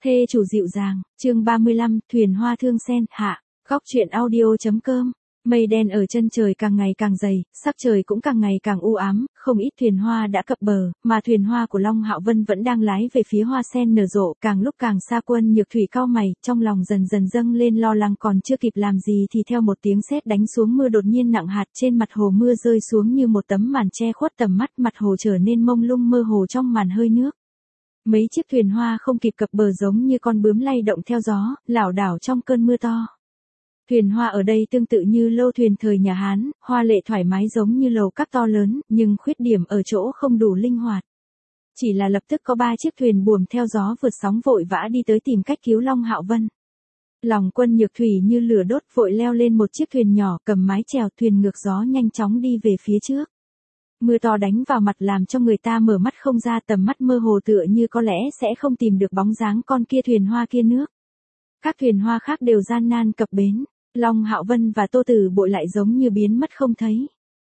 Thê chủ dịu dàng, chương 35, thuyền hoa thương sen, hạ, góc truyện audio.com. Mây đen ở chân trời càng ngày càng dày, sắc trời cũng càng ngày càng u ám, không ít thuyền hoa đã cập bờ, mà thuyền hoa của Long Hạo Vân vẫn đang lái về phía hoa sen nở rộ, càng lúc càng xa. Quân Nhược Thủy cau mày, trong lòng dần dần dâng lên lo lắng, còn chưa kịp làm gì thì theo một tiếng sét đánh xuống, mưa đột nhiên nặng hạt trên mặt hồ, mưa rơi xuống như một tấm màn che khuất tầm mắt, mặt hồ trở nên mông lung mơ hồ trong màn hơi nước. Mấy chiếc thuyền hoa không kịp cập bờ giống như con bướm lay động theo gió, lảo đảo trong cơn mưa to. Thuyền hoa ở đây tương tự như lâu thuyền thời nhà Hán, hoa lệ thoải mái giống như lầu các to lớn, nhưng khuyết điểm ở chỗ không đủ linh hoạt. Chỉ là lập tức có 3 chiếc thuyền buồm theo gió vượt sóng vội vã đi tới tìm cách cứu Long Hạo Vân. Lòng Quân Nhược Thủy như lửa đốt, vội leo lên một chiếc thuyền nhỏ, cầm mái chèo thuyền ngược gió nhanh chóng đi về phía trước. Mưa to đánh vào mặt làm cho người ta mở mắt không ra, tầm mắt mơ hồ tựa như có lẽ sẽ không tìm được bóng dáng con kia thuyền hoa kia nước. Các thuyền hoa khác đều gian nan cập bến, Long Hạo Vân và Tô Tử Bội lại giống như biến mất không thấy.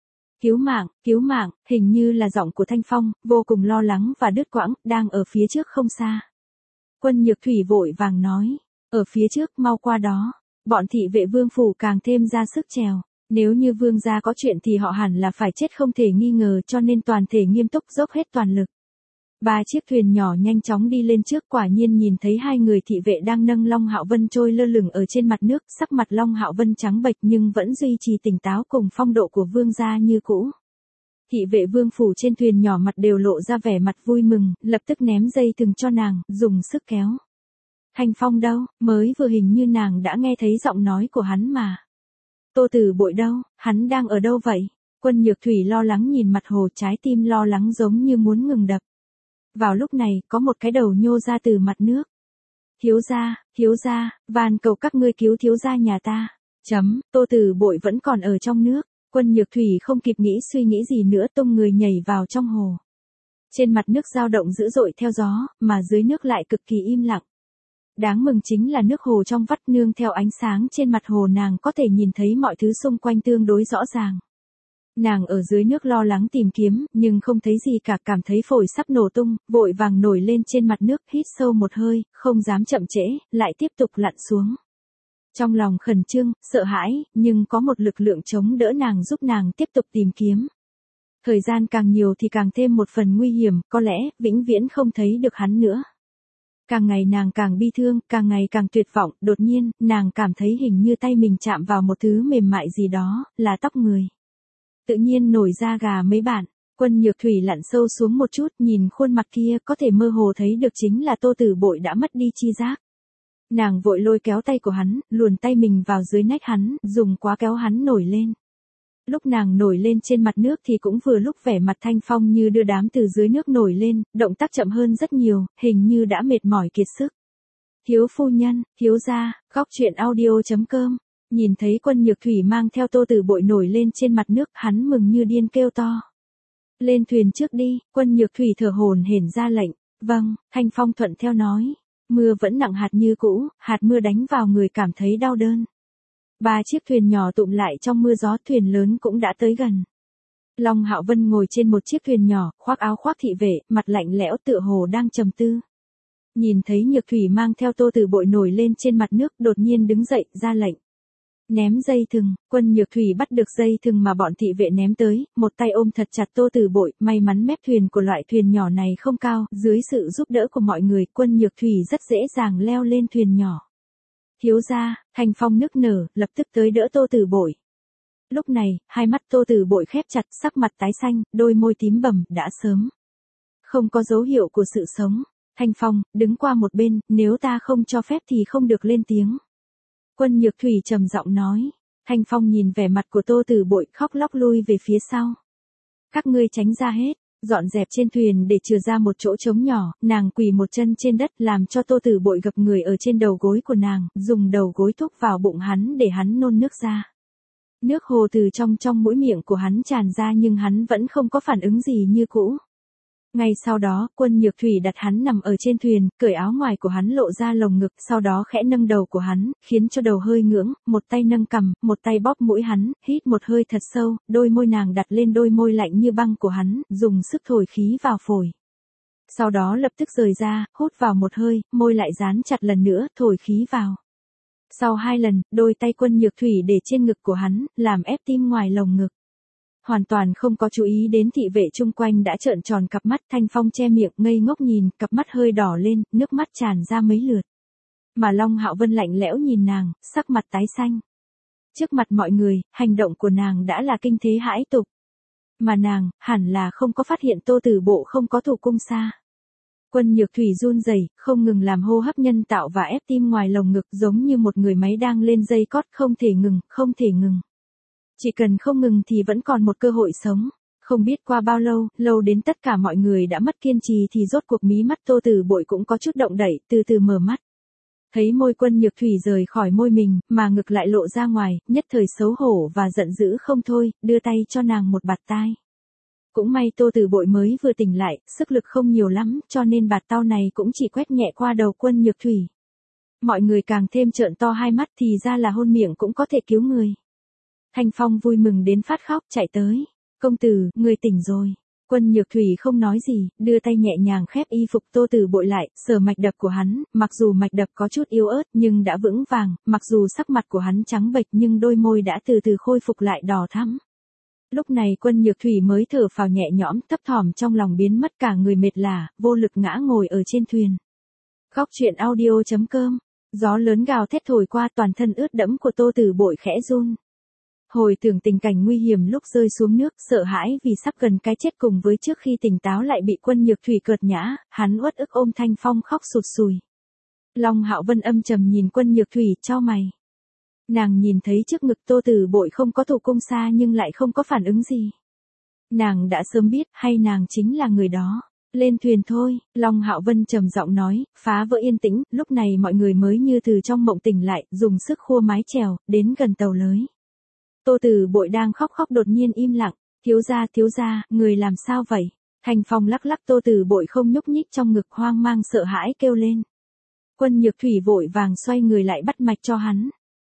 Cứu mạng, hình như là giọng của Thanh Phong, vô cùng lo lắng và đứt quãng, đang ở phía trước không xa. Quân Nhược Thủy vội vàng nói, ở phía trước, mau qua đó. Bọn thị vệ Vương phủ càng thêm ra sức trèo. Nếu như Vương gia có chuyện thì họ hẳn là phải chết không thể nghi ngờ, cho nên toàn thể nghiêm túc dốc hết toàn lực. 3 chiếc thuyền nhỏ nhanh chóng đi lên trước, quả nhiên nhìn thấy 2 người thị vệ đang nâng Long Hạo Vân trôi lơ lửng ở trên mặt nước, sắc mặt Long Hạo Vân trắng bệch nhưng vẫn duy trì tỉnh táo cùng phong độ của Vương gia như cũ. Thị vệ Vương phủ trên thuyền nhỏ mặt đều lộ ra vẻ mặt vui mừng, lập tức ném dây thừng cho nàng, dùng sức kéo. Thanh Phong đâu, mới vừa hình như nàng đã nghe thấy giọng nói của hắn mà. Tô Tử Bội đâu, hắn đang ở đâu vậy? Quân Nhược Thủy lo lắng nhìn mặt hồ, trái tim lo lắng giống như muốn ngừng đập. Vào lúc này, có một cái đầu nhô ra từ mặt nước. Thiếu gia, van cầu các ngươi cứu thiếu gia nhà ta. Tô Tử Bội vẫn còn ở trong nước. Quân Nhược Thủy không kịp nghĩ suy nghĩ gì nữa, tung người nhảy vào trong hồ. Trên mặt nước dao động dữ dội theo gió, mà dưới nước lại cực kỳ im lặng. Đáng mừng chính là nước hồ trong vắt, nương theo ánh sáng trên mặt hồ, nàng có thể nhìn thấy mọi thứ xung quanh tương đối rõ ràng. Nàng ở dưới nước lo lắng tìm kiếm, nhưng không thấy gì cả, cảm thấy phổi sắp nổ tung, vội vàng nổi lên trên mặt nước, hít sâu một hơi, không dám chậm trễ, lại tiếp tục lặn xuống. Trong lòng khẩn trương, sợ hãi, nhưng có một lực lượng chống đỡ nàng, giúp nàng tiếp tục tìm kiếm. Thời gian càng nhiều thì càng thêm một phần nguy hiểm, có lẽ vĩnh viễn không thấy được hắn nữa. Càng ngày nàng càng bi thương, càng ngày càng tuyệt vọng, đột nhiên, nàng cảm thấy hình như tay mình chạm vào một thứ mềm mại gì đó, là tóc người. Tự nhiên nổi da gà mấy bạn. Quân Nhược Thủy lặn sâu xuống một chút, nhìn khuôn mặt kia, có thể mơ hồ thấy được chính là Tô Tử Bội đã mất đi chi giác. Nàng vội lôi kéo tay của hắn, luồn tay mình vào dưới nách hắn, dùng quá kéo hắn nổi lên. Lúc nàng nổi lên trên mặt nước thì cũng vừa lúc vẻ mặt Thanh Phong như đưa đám từ dưới nước nổi lên, động tác chậm hơn rất nhiều, hình như đã mệt mỏi kiệt sức. Thiếu phu nhân, thiếu gia, góc truyện audio.com. Nhìn thấy Quân Nhược Thủy mang theo Tô Tử Bội nổi lên trên mặt nước, hắn mừng như điên kêu to. Lên thuyền trước đi. Quân Nhược Thủy thở hổn hển ra lệnh. Vâng, Thanh Phong thuận theo nói. Mưa vẫn nặng hạt như cũ, hạt mưa đánh vào người cảm thấy đau đớn. 3 chiếc thuyền nhỏ tụm lại trong mưa gió, thuyền lớn cũng đã tới gần. Long Hạo Vân ngồi trên một chiếc thuyền nhỏ, khoác áo khoác thị vệ, mặt lạnh lẽo tựa hồ đang trầm tư. Nhìn thấy Nhược Thủy mang theo Tô Tử Bội nổi lên trên mặt nước, đột nhiên đứng dậy, ra lệnh. Ném dây thừng. Quân Nhược Thủy bắt được dây thừng mà bọn thị vệ ném tới, một tay ôm thật chặt Tô Tử Bội, may mắn mép thuyền của loại thuyền nhỏ này không cao, dưới sự giúp đỡ của mọi người, Quân Nhược Thủy rất dễ dàng leo lên thuyền nhỏ. Thiếu gia, Thanh Phong nức nở, lập tức tới đỡ Tô Tử Bội. Lúc này, hai mắt Tô Tử Bội khép chặt, sắc mặt tái xanh, đôi môi tím bầm, đã sớm không có dấu hiệu của sự sống. Thanh Phong, đứng qua một bên, nếu ta không cho phép thì không được lên tiếng. Quân Nhược Thủy trầm giọng nói. Thanh Phong nhìn vẻ mặt của Tô Tử Bội, khóc lóc lui về phía sau. Các ngươi tránh ra hết. Dọn dẹp trên thuyền để chừa ra một chỗ trống nhỏ, nàng quỳ một chân trên đất, làm cho Tô Tử Bội gập người ở trên đầu gối của nàng, dùng đầu gối thúc vào bụng hắn để hắn nôn nước ra. Nước hồ từ trong mũi miệng của hắn tràn ra nhưng hắn vẫn không có phản ứng gì như cũ. Ngay sau đó, Quân Nhược Thủy đặt hắn nằm ở trên thuyền, cởi áo ngoài của hắn lộ ra lồng ngực, sau đó khẽ nâng đầu của hắn, khiến cho đầu hơi ngưỡng, một tay nâng cằm, một tay bóp mũi hắn, hít một hơi thật sâu, đôi môi nàng đặt lên đôi môi lạnh như băng của hắn, dùng sức thổi khí vào phổi. Sau đó lập tức rời ra, hút vào một hơi, môi lại dán chặt lần nữa, thổi khí vào. Sau 2 lần, đôi tay Quân Nhược Thủy để trên ngực của hắn, làm ép tim ngoài lồng ngực. Hoàn toàn không có chú ý đến thị vệ chung quanh đã trợn tròn cặp mắt. Thanh Phong che miệng ngây ngốc nhìn, cặp mắt hơi đỏ lên, nước mắt tràn ra mấy lượt. Mà Long Hạo Vân lạnh lẽo nhìn nàng, sắc mặt tái xanh. Trước mặt mọi người, hành động của nàng đã là kinh thế hãi tục. Mà nàng, hẳn là không có phát hiện Tô Tử Bộ không có thủ cung xa. Quân Nhược Thủy run rẩy, không ngừng làm hô hấp nhân tạo và ép tim ngoài lồng ngực, giống như một người máy đang lên dây cót, không thể ngừng, không thể ngừng. Chỉ cần không ngừng thì vẫn còn một cơ hội sống. Không biết qua bao lâu, lâu đến tất cả mọi người đã mất kiên trì thì rốt cuộc mí mắt Tô Tử Bội cũng có chút động đậy, từ từ mở mắt. Thấy môi Quân Nhược Thủy rời khỏi môi mình, mà ngực lại lộ ra ngoài, nhất thời xấu hổ và giận dữ không thôi, đưa tay cho nàng một bạt tai. Cũng may Tô Tử Bội mới vừa tỉnh lại, sức lực không nhiều lắm, cho nên bạt tao này cũng chỉ quét nhẹ qua đầu Quân Nhược Thủy. Mọi người càng thêm trợn to hai mắt, thì ra là hôn miệng cũng có thể cứu người. Thanh Phong vui mừng đến phát khóc, chạy tới. Công tử, người tỉnh rồi. Quân Nhược Thủy không nói gì, đưa tay nhẹ nhàng khép y phục Tô Tử Bội lại, sờ mạch đập của hắn, mặc dù mạch đập có chút yếu ớt nhưng đã vững vàng, mặc dù sắc mặt của hắn trắng bệch nhưng đôi môi đã từ từ khôi phục lại đỏ thắm. Lúc này Quân Nhược Thủy mới thở phào nhẹ nhõm, thấp thỏm trong lòng biến mất, cả người mệt lả, vô lực ngã ngồi ở trên thuyền. Góc truyện audio.com. Gió lớn gào thét thổi qua, toàn thân ướt đẫm của Tô Tử Bội khẽ run. Hồi tưởng tình cảnh nguy hiểm lúc rơi xuống nước, sợ hãi vì sắp gần cái chết cùng với trước khi tỉnh táo lại bị Quân Nhược Thủy cợt nhã, hắn uất ức ôm Thanh Phong khóc sụt sùi. Long Hạo Vân âm trầm nhìn Quân Nhược Thủy, chau mày. Nàng nhìn thấy trước ngực Tô Tử Bội không có thủ cung xa nhưng lại không có phản ứng gì. Nàng đã sớm biết, hay nàng chính là người đó. Lên thuyền thôi, Long Hạo Vân trầm giọng nói, phá vỡ yên tĩnh, lúc này mọi người mới như từ trong mộng tỉnh lại, dùng sức khua mái chèo, đến gần tàu lưới. Tô Tử Bội đang khóc đột nhiên im lặng, thiếu gia, người làm sao vậy? Thanh Phong lắc lắc Tô Tử Bội không nhúc nhích trong ngực, hoang mang sợ hãi kêu lên. Quân Nhược Thủy vội vàng xoay người lại bắt mạch cho hắn.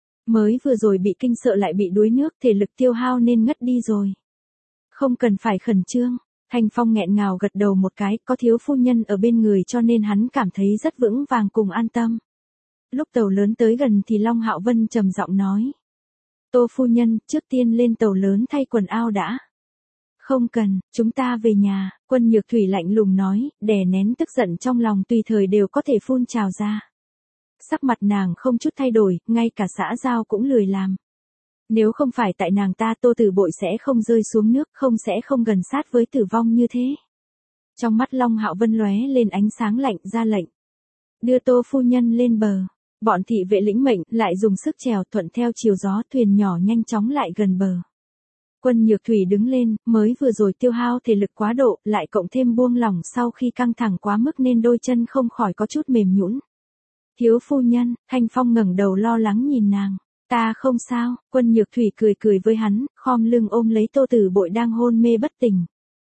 Mới vừa rồi bị kinh sợ lại bị đuối nước, thể lực tiêu hao nên ngất đi rồi. Không cần phải khẩn trương. Thanh Phong nghẹn ngào gật đầu một cái, có thiếu phu nhân ở bên người cho nên hắn cảm thấy rất vững vàng cùng an tâm. Lúc tàu lớn tới gần thì Long Hạo Vân trầm giọng nói. Tô phu nhân, trước tiên lên tàu lớn thay quần áo đã. Không cần, chúng ta về nhà, Quân Nhược Thủy lạnh lùng nói, đè nén tức giận trong lòng tùy thời đều có thể phun trào ra. Sắc mặt nàng không chút thay đổi, ngay cả xã giao cũng lười làm. Nếu không phải tại nàng ta, Tô Tử Bội sẽ không rơi xuống nước, sẽ không gần sát với tử vong như thế. Trong mắt Long Hạo Vân lóe lên ánh sáng lạnh, ra lệnh. Đưa Tô phu nhân lên bờ. Bọn thị vệ lĩnh mệnh, lại dùng sức chèo, thuận theo chiều gió, thuyền nhỏ nhanh chóng lại gần bờ. Quân Nhược Thủy đứng lên, mới vừa rồi tiêu hao thể lực quá độ, lại cộng thêm buông lỏng sau khi căng thẳng quá mức nên đôi chân không khỏi có chút mềm nhũn. Thiếu phu nhân, Thanh Phong ngẩng đầu lo lắng nhìn nàng. Ta không sao, Quân Nhược Thủy cười với hắn, khom lưng ôm lấy Tô Tử Bội đang hôn mê bất tỉnh.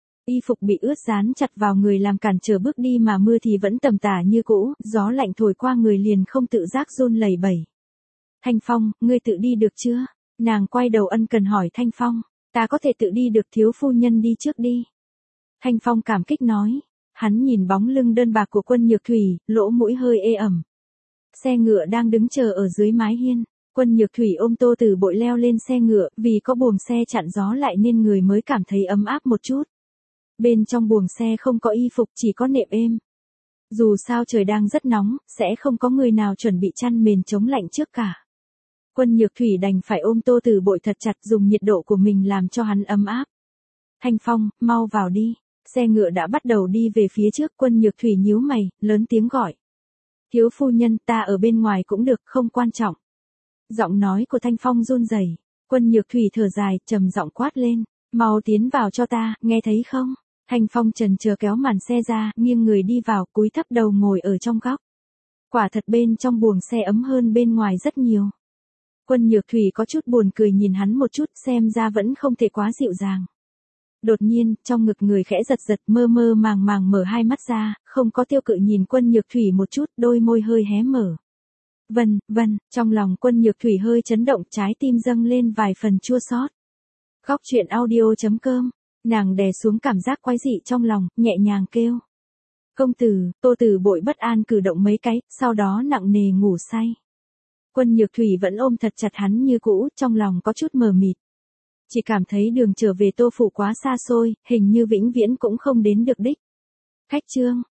Y phục bị ướt dán chặt vào người làm cản trở bước đi mà mưa thì vẫn tầm tả như cũ, gió lạnh thổi qua người liền không tự giác run lẩy bẩy. Thanh Phong, ngươi tự đi được chưa? Nàng quay đầu ân cần hỏi Thanh Phong. Ta có thể tự đi được, thiếu phu nhân đi trước đi. Thanh Phong cảm kích nói. Hắn nhìn bóng lưng đơn bạc của Quân Nhược Thủy, lỗ mũi hơi ê ẩm. Xe ngựa đang đứng chờ ở dưới mái hiên. Quân Nhược Thủy ôm Tô Tử Bội leo lên xe ngựa, vì có buồng xe chặn gió lại nên người mới cảm thấy ấm áp một chút. Bên trong buồng xe không có y phục, chỉ có nệm êm. Dù sao trời đang rất nóng, sẽ không có người nào chuẩn bị chăn mền chống lạnh trước cả. Quân Nhược Thủy đành phải ôm Tô Tử Bội thật chặt, dùng nhiệt độ của mình làm cho hắn ấm áp. Thanh Phong, mau vào đi. Xe ngựa đã bắt đầu đi về phía trước, Quân Nhược Thủy nhíu mày, lớn tiếng gọi. Thiếu phu nhân, ta ở bên ngoài cũng được, không quan trọng. Giọng nói của Thanh Phong run rẩy. Quân Nhược Thủy thở dài, trầm giọng quát lên. Mau tiến vào cho ta, nghe thấy không? Thanh Phong chần chờ kéo màn xe ra, nghiêng người đi vào, cúi thấp đầu ngồi ở trong góc. Quả thật bên trong buồng xe ấm hơn bên ngoài rất nhiều. Quân Nhược Thủy có chút buồn cười nhìn hắn một chút, xem ra vẫn không thể quá dịu dàng. Đột nhiên, trong ngực người khẽ giật giật, mơ mơ màng màng mở hai mắt ra, không có tiêu cự nhìn Quân Nhược Thủy một chút, đôi môi hơi hé mở. Vân, trong lòng Quân Nhược Thủy hơi chấn động, trái tim dâng lên vài phần chua xót. Góc truyện audio.com, nàng đè xuống cảm giác quái dị trong lòng, nhẹ nhàng kêu. Công tử, Tô Tử Bội bất an cử động mấy cái, sau đó nặng nề ngủ say. Quân Nhược Thủy vẫn ôm thật chặt hắn như cũ, trong lòng có chút mờ mịt. Chỉ cảm thấy đường trở về Tô phủ quá xa xôi, hình như vĩnh viễn cũng không đến được đích. Khách Trương,